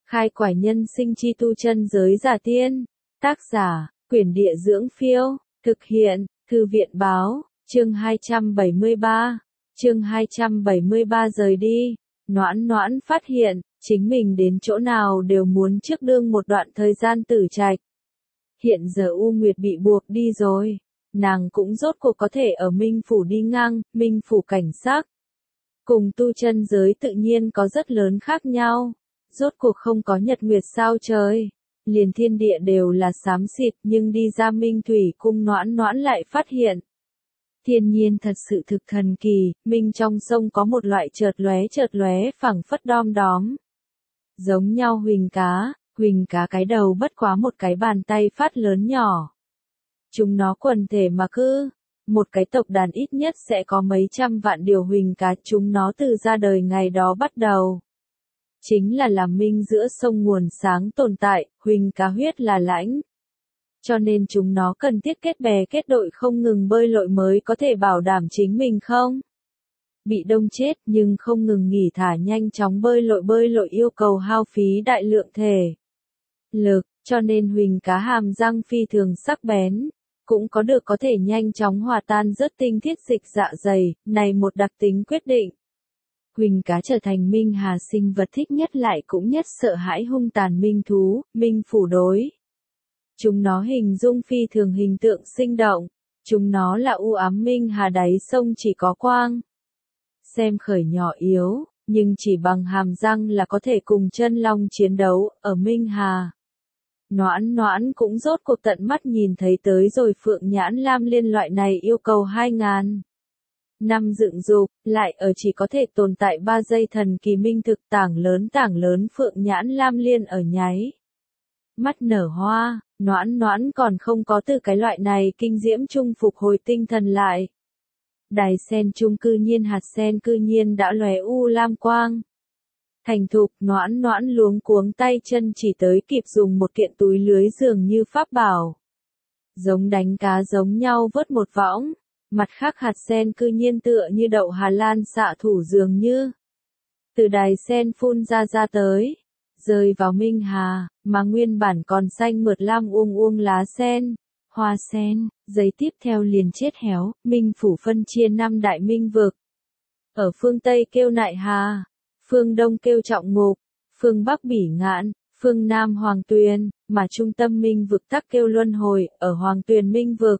Khai quải nhân sinh chi tu chân giới giả tiên. Tác giả, Quyển Địa Dưỡng Phiêu. Thực hiện, Thư viện Báo. Chương 273. Chương 273 rời đi. Noãn Noãn phát hiện, chính mình đến chỗ nào đều muốn trước đương một đoạn thời gian tử trạch. Hiện giờ U Nguyệt bị buộc đi rồi. Nàng cũng rốt cuộc có thể ở Minh Phủ đi ngang, Minh Phủ cảnh sắc. Cùng tu chân giới tự nhiên có rất lớn khác nhau. Rốt cuộc không có nhật nguyệt sao trời. Liền thiên địa đều là xám xịt, nhưng đi ra Minh Thủy cung Noãn Noãn lại phát hiện. Thiên nhiên thật sự thực thần kỳ, minh trong sông có một loại chợt lóe phẳng phất đom đóm. Giống nhau huỳnh cá cái đầu bất quá một cái bàn tay phát lớn nhỏ. Chúng nó quần thể mà cứ, một cái tộc đàn ít nhất sẽ có mấy trăm vạn điều huỳnh cá, chúng nó từ ra đời ngày đó bắt đầu. Chính là làm minh giữa sông nguồn sáng tồn tại, huỳnh cá huyết là lãnh. Cho nên chúng nó cần thiết kết bè kết đội không ngừng bơi lội mới có thể bảo đảm chính mình không bị đông chết, nhưng không ngừng nghỉ thả nhanh chóng bơi lội yêu cầu hao phí đại lượng thể lực, cho nên huỳnh cá hàm răng phi thường sắc bén, cũng có thể nhanh chóng hòa tan rất tinh thiết dịch dạ dày, này một đặc tính quyết định. Huỳnh cá trở thành Minh Hà sinh vật thích nhất lại cũng nhất sợ hãi hung tàn minh thú, Minh Phủ đối. Chúng nó hình dung phi thường hình tượng sinh động, chúng nó là u ám Minh Hà đáy sông chỉ có quang. Xem khởi nhỏ yếu, nhưng chỉ bằng hàm răng là có thể cùng chân long chiến đấu, ở Minh Hà. Noãn Noãn cũng rốt cuộc tận mắt nhìn thấy tới rồi Phượng Nhãn Lam Liên loại này yêu cầu 2000 năm dựng dục, lại ở chỉ có thể tồn tại 3 giây thần kỳ minh thực tảng lớn Phượng Nhãn Lam Liên ở nháy mắt nở hoa. Noãn Noãn còn không có từ cái loại này kinh diễm trung phục hồi tinh thần lại. Đài sen trung cư nhiên hạt sen cư nhiên đã lóe u lam quang. Thành thục, Noãn Noãn luống cuống tay chân chỉ tới kịp dùng một kiện túi lưới dường như pháp bảo. Giống đánh cá giống nhau vớt một võng, mặt khác hạt sen cư nhiên tựa như đậu Hà Lan xạ thủ dường như. Từ đài sen phun ra tới. Rơi vào Minh Hà, mà nguyên bản còn xanh mượt lam uông lá sen, hoa sen, giây tiếp theo liền chết héo, Minh Phủ phân chia 5 đại minh vực. Ở phương Tây kêu Nại Hà, phương Đông kêu Trọng Ngục, phương Bắc Bỉ Ngạn, phương Nam Hoàng Tuyền, mà trung tâm minh vực tắc kêu Luân Hồi, ở Hoàng Tuyền minh vực.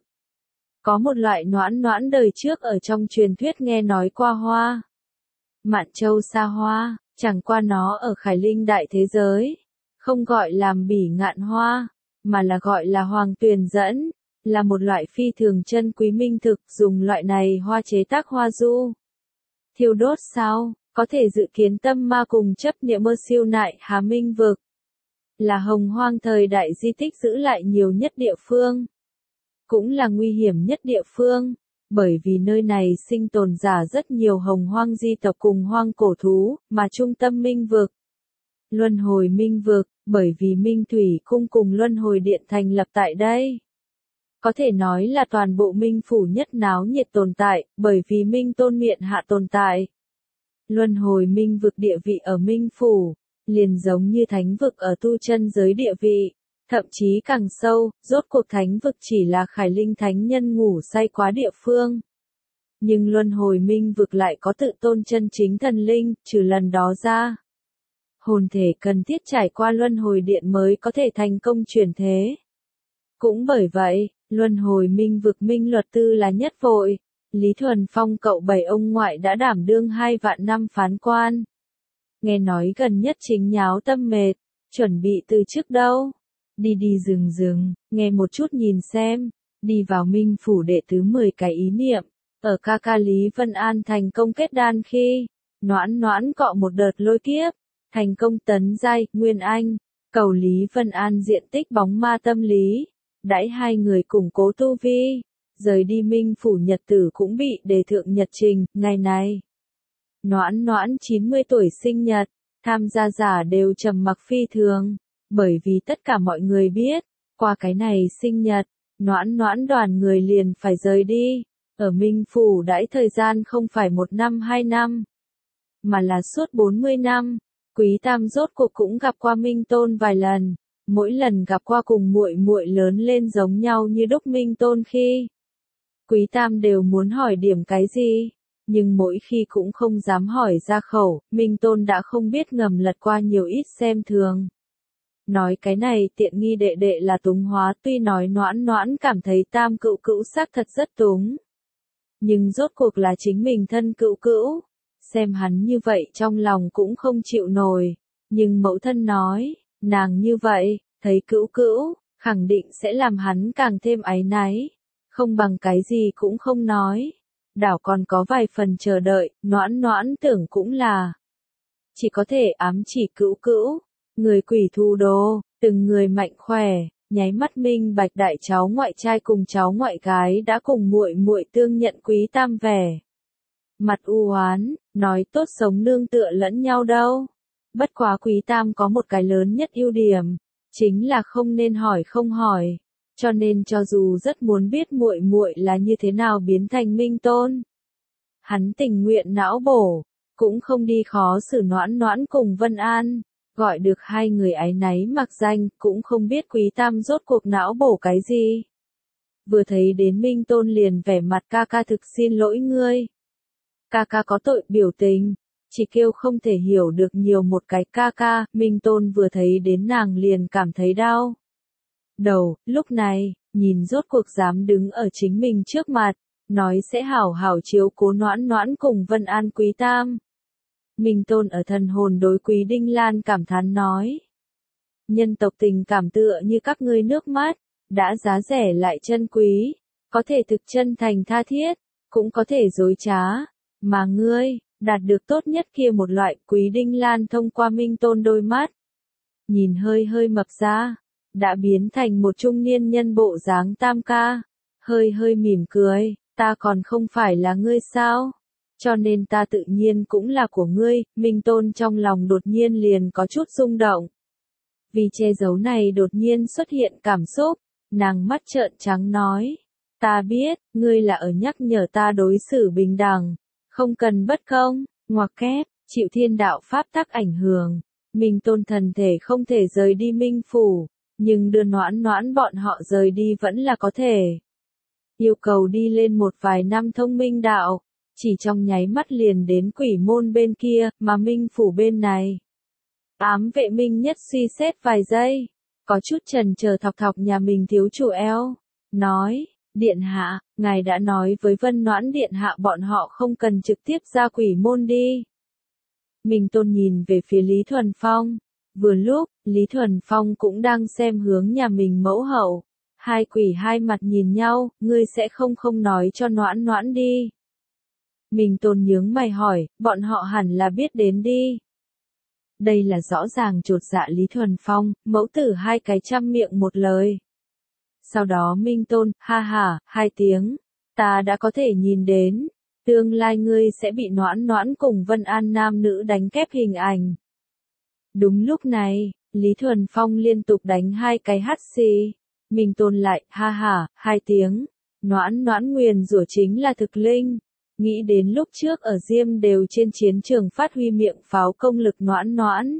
Có một loại Noãn Noãn đời trước ở trong truyền thuyết nghe nói qua hoa. Mạn Châu Sa Hoa. Chẳng qua nó ở Khải Linh đại thế giới, không gọi làm Bỉ Ngạn hoa, mà là gọi là Hoàng Tuyền dẫn, là một loại phi thường chân quý minh thực, dùng loại này hoa chế tác hoa du. Thiêu đốt sao, có thể dự kiến tâm ma cùng chấp niệm mơ siêu nại Hà Minh vực. Là hồng hoang thời đại di tích giữ lại nhiều nhất địa phương. Cũng là nguy hiểm nhất địa phương. Bởi vì nơi này sinh tồn giả rất nhiều hồng hoang di tộc cùng hoang cổ thú, mà trung tâm minh vực. Luân hồi minh vực, bởi vì Minh Thủy cung cùng Luân hồi điện thành lập tại đây. Có thể nói là toàn bộ Minh Phủ nhất náo nhiệt tồn tại, bởi vì Minh Tôn miện hạ tồn tại. Luân hồi minh vực địa vị ở Minh Phủ, liền giống như thánh vực ở tu chân giới địa vị. Thậm chí càng sâu, rốt cuộc thánh vực chỉ là Khải Linh thánh nhân ngủ say quá địa phương. Nhưng luân hồi minh vực lại có tự tôn chân chính thần linh, trừ lần đó ra. Hồn thể cần thiết trải qua luân hồi điện mới có thể thành công chuyển thế. Cũng bởi vậy, luân hồi minh vực minh luật tư là nhất vội. Lý Thuần Phong cậu 7 ông ngoại đã đảm đương 2 vạn năm phán quan. Nghe nói gần nhất chính nháo tâm mệt, chuẩn bị từ trước đâu. Đi rừng, nghe một chút nhìn xem, đi vào Minh Phủ đệ tứ 10 cái ý niệm, ở ca ca Lý Vân An thành công kết đan khi, Noãn Noãn cọ một đợt lôi kiếp, thành công tấn giai, Nguyên Anh, cầu Lý Vân An diện tích bóng ma tâm lý, đãi hai người củng cố tu vi, rời đi Minh Phủ nhật tử cũng bị đề thượng nhật trình, ngày này. Noãn Noãn 90 tuổi sinh nhật, tham gia giả đều trầm mặc phi thường. Bởi vì tất cả mọi người biết, qua cái này sinh nhật, Noãn Noãn đoàn người liền phải rời đi. Ở Minh Phủ đãi thời gian không phải 1 năm 2 năm, mà là suốt 40 năm. Quý Tam rốt cuộc cũng gặp qua Minh Tôn vài lần, mỗi lần gặp qua cùng muội muội lớn lên giống nhau như đúc Minh Tôn khi. Quý Tam đều muốn hỏi điểm cái gì, nhưng mỗi khi cũng không dám hỏi ra khẩu, Minh Tôn đã không biết ngầm lật qua nhiều ít xem thường. Nói cái này tiện nghi đệ đệ là túng hóa, tuy nói Noãn Noãn cảm thấy Tam cữu cữu xác thật rất túng. Nhưng rốt cuộc là chính mình thân cữu cữu, xem hắn như vậy trong lòng cũng không chịu nổi, nhưng mẫu thân nói, nàng như vậy, thấy cữu cữu, khẳng định sẽ làm hắn càng thêm áy náy, không bằng cái gì cũng không nói. Đảo còn có vài phần chờ đợi, Noãn Noãn tưởng cũng là chỉ có thể ám chỉ cữu cữu, người quỷ thù đồ, từng người mạnh khỏe, nháy mắt minh bạch đại cháu ngoại trai cùng cháu ngoại gái đã cùng muội muội tương nhận Quý Tam vẻ. Mặt u oán, nói tốt sống nương tựa lẫn nhau đâu. Bất quá Quý Tam có một cái lớn nhất ưu điểm, chính là không nên hỏi không hỏi, cho nên cho dù rất muốn biết muội muội là như thế nào biến thành Minh Tôn, hắn tình nguyện não bổ, cũng không đi khó xử Noãn Noãn cùng Vân An, gọi được hai người áy náy mặc danh, cũng không biết Quý Tam rốt cuộc não bổ cái gì. Vừa thấy đến Minh Tôn liền vẻ mặt ca ca thực xin lỗi ngươi. Ca ca có tội biểu tình, chỉ kêu không thể hiểu được nhiều một cái ca ca, Minh Tôn vừa thấy đến nàng liền cảm thấy đau. Đầu, lúc này, nhìn rốt cuộc dám đứng ở chính mình trước mặt, nói sẽ hảo hảo chiếu cố Noãn Noãn cùng Vân An Quý Tam. Minh Tôn ở thần hồn đối Quý Đinh Lan cảm thán nói. Nhân tộc tình cảm tựa như các ngươi nước mắt, đã giá rẻ lại chân quý, có thể thực chân thành tha thiết, cũng có thể dối trá, mà ngươi, đạt được tốt nhất kia một loại. Quý Đinh Lan thông qua Minh Tôn đôi mắt, nhìn hơi hơi mập ra, đã biến thành một trung niên nhân bộ dáng Tam ca, hơi hơi mỉm cười, ta còn không phải là ngươi sao? Cho nên ta tự nhiên cũng là của ngươi. Minh Tôn trong lòng đột nhiên liền có chút rung động. Vì che giấu này đột nhiên xuất hiện cảm xúc, nàng mắt trợn trắng nói, ta biết, ngươi là ở nhắc nhở ta đối xử bình đẳng, không cần bất công, ngoặc kép, chịu thiên đạo pháp tắc ảnh hưởng. Minh Tôn thần thể không thể rời đi Minh Phủ, nhưng đưa Noãn Noãn bọn họ rời đi vẫn là có thể. Yêu cầu đi lên một vài năm thông minh đạo, chỉ trong nháy mắt liền đến quỷ môn bên kia, mà Minh Phủ bên này. Ám vệ Minh Nhất suy xét vài giây, có chút chần chờ thọc thọc nhà mình thiếu chủ eo, nói, điện hạ, ngài đã nói với Vân Noãn điện hạ bọn họ không cần trực tiếp ra quỷ môn đi. Minh Tôn nhìn về phía Lý Thuần Phong, vừa lúc, Lý Thuần Phong cũng đang xem hướng nhà mình mẫu hậu, hai quỷ hai mặt nhìn nhau, ngươi sẽ không nói cho Noãn Noãn đi. Minh Tôn nhướng mày hỏi, bọn họ hẳn là biết đến đi. Đây là rõ ràng chột dạ Lý Thuần Phong, mẫu tử hai cái trăm miệng một lời. Sau đó Minh Tôn, ha ha, hai tiếng, ta đã có thể nhìn đến, tương lai ngươi sẽ bị Noãn Noãn cùng Vân An nam nữ đánh kép hình ảnh. Đúng lúc này, Lý Thuần Phong liên tục đánh hai cái hắt xì. Minh Tôn lại, ha ha, hai tiếng, Noãn Noãn nguyền rủa chính là thực linh. Nghĩ đến lúc trước ở Diêm đều trên chiến trường phát huy miệng pháo công lực Noãn Noãn.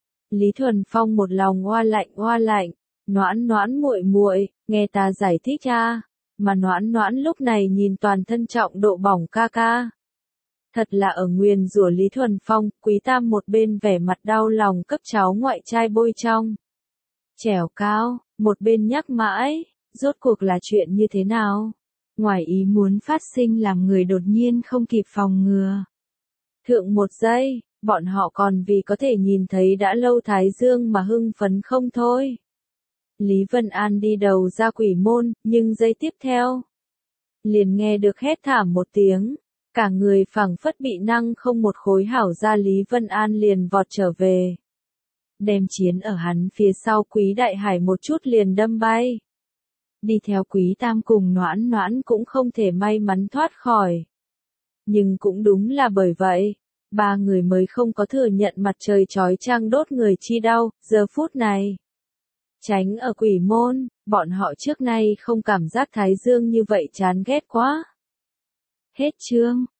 Lý Thuần Phong một lòng oa lạnh, Noãn Noãn muội muội, nghe ta giải thích cha. Mà Noãn Noãn lúc này nhìn toàn thân trọng độ bỏng ca ca. Thật là ở nguyền rủa Lý Thuần Phong. Quý Tam một bên vẻ mặt đau lòng cấp cháu ngoại trai bôi trong trèo cao, một bên nhắc mãi, rốt cuộc là chuyện như thế nào? Ngoài ý muốn phát sinh làm người đột nhiên không kịp phòng ngừa. Thượng một giây, bọn họ còn vì có thể nhìn thấy đã lâu Thái Dương mà hưng phấn không thôi. Lý Vân An đi đầu ra quỷ môn, nhưng giây tiếp theo, liền nghe được hét thảm một tiếng, cả người phảng phất bị năng không một khối hảo ra. Lý Vân An liền vọt trở về, đem chiến ở hắn phía sau Quý Đại Hải một chút liền đâm bay. Đi theo Quý Tam cùng Noãn Noãn cũng không thể may mắn thoát khỏi. Nhưng cũng đúng là bởi vậy, ba người mới không có thừa nhận mặt trời chói chang đốt người chi đau. Giờ phút này, tránh ở quỷ môn, bọn họ trước nay không cảm giác Thái Dương như vậy chán ghét quá. Hết chương.